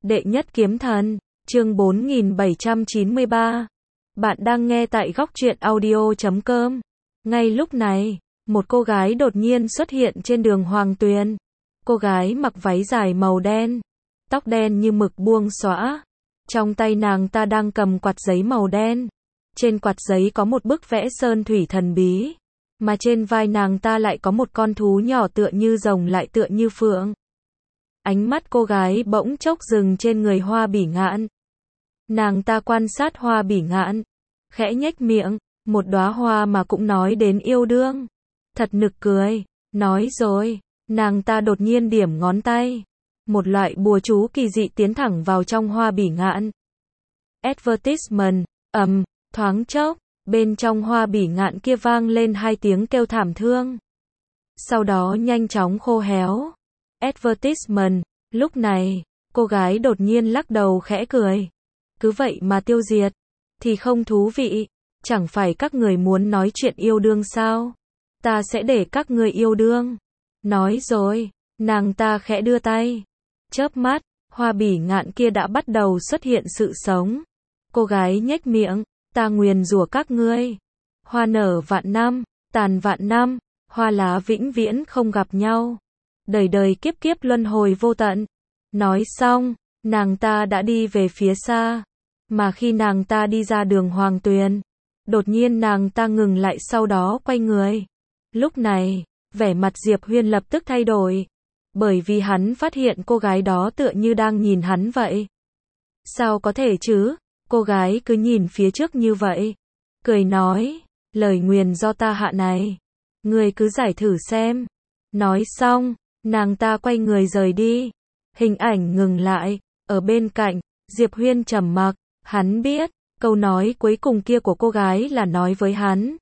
Đệ nhất kiếm thần, chương 4793. Bạn đang nghe tại góc truyện audio.com. Ngay lúc này, một cô gái đột nhiên xuất hiện trên đường Hoàng Tuyền. Cô gái mặc váy dài màu đen, tóc đen như mực buông xõa. Trong tay nàng ta đang cầm quạt giấy màu đen. Trên quạt giấy có một bức vẽ sơn thủy thần bí, mà trên vai nàng ta lại có một con thú nhỏ tựa như rồng lại tựa như phượng. Ánh mắt cô gái bỗng chốc dừng trên người Hoa Bỉ Ngạn. Nàng ta quan sát Hoa Bỉ Ngạn, khẽ nhếch miệng, một đóa hoa mà cũng nói đến yêu đương. Thật nực cười, nói rồi, nàng ta đột nhiên điểm ngón tay. Một loại bùa chú kỳ dị tiến thẳng vào trong Hoa Bỉ Ngạn. Advertisement, thoáng chốc, bên trong Hoa Bỉ Ngạn kia vang lên hai tiếng kêu thảm thương. Sau đó nhanh chóng khô héo. Advertisement, lúc này, cô gái đột nhiên lắc đầu khẽ cười. Cứ vậy mà tiêu diệt, thì không thú vị, chẳng phải các người muốn nói chuyện yêu đương sao? Ta sẽ để các người yêu đương. Nói rồi, nàng ta khẽ đưa tay. Chớp mắt, Hoa Bỉ Ngạn kia đã bắt đầu xuất hiện sự sống. Cô gái nhếch miệng, ta nguyền rủa các ngươi. Hoa nở vạn năm, tàn vạn năm, hoa lá vĩnh viễn không gặp nhau. Đời đời kiếp kiếp luân hồi vô tận. Nói xong, nàng ta đã đi về phía xa. Mà khi nàng ta đi ra đường Hoàng Tuyền, đột nhiên nàng ta ngừng lại sau đó quay người. Lúc này, vẻ mặt Diệp Huyên lập tức thay đổi. Bởi vì hắn phát hiện cô gái đó tựa như đang nhìn hắn vậy. Sao có thể chứ? Cô gái cứ nhìn phía trước như vậy. Cười nói, lời nguyền do ta hạ này. Ngươi cứ giải thử xem. Nói xong, nàng ta quay người rời đi. Hình ảnh ngừng lại, ở bên cạnh, Diệp Huyên trầm mặc, hắn biết, câu nói cuối cùng kia của cô gái là nói với hắn.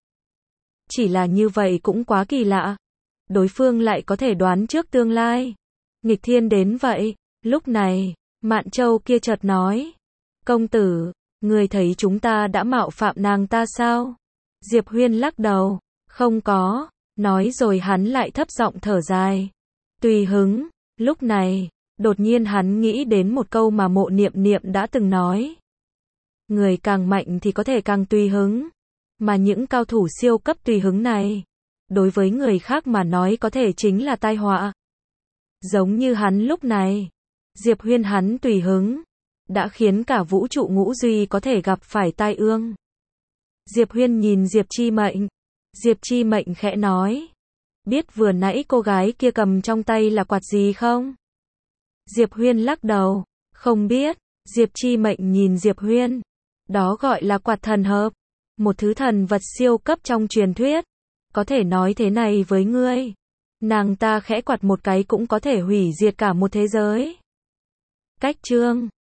Chỉ là như vậy cũng quá kỳ lạ. Đối phương lại có thể đoán trước tương lai. Nghịch thiên đến vậy, lúc này, Mạn Châu kia chợt nói. Công tử, người thấy chúng ta đã mạo phạm nàng ta sao? Diệp Huyên lắc đầu, không có, nói rồi hắn lại thấp giọng thở dài. Tùy hứng, lúc này, đột nhiên hắn nghĩ đến một câu mà Mộ Niệm Niệm đã từng nói. Người càng mạnh thì có thể càng tùy hứng. Mà những cao thủ siêu cấp tùy hứng này, đối với người khác mà nói có thể chính là tai họa. Giống như hắn lúc này, Diệp Huyên hắn tùy hứng, đã khiến cả vũ trụ ngũ duy có thể gặp phải tai ương. Diệp Huyên nhìn Diệp Chi Mệnh. Diệp Chi Mệnh khẽ nói. Biết vừa nãy cô gái kia cầm trong tay là quạt gì không? Diệp Huyên lắc đầu. Không biết. Diệp Chi Mệnh nhìn Diệp Huyên. Đó gọi là quạt thần hợp. Một thứ thần vật siêu cấp trong truyền thuyết. Có thể nói thế này với ngươi. Nàng ta khẽ quạt một cái cũng có thể hủy diệt cả một thế giới. Cách chương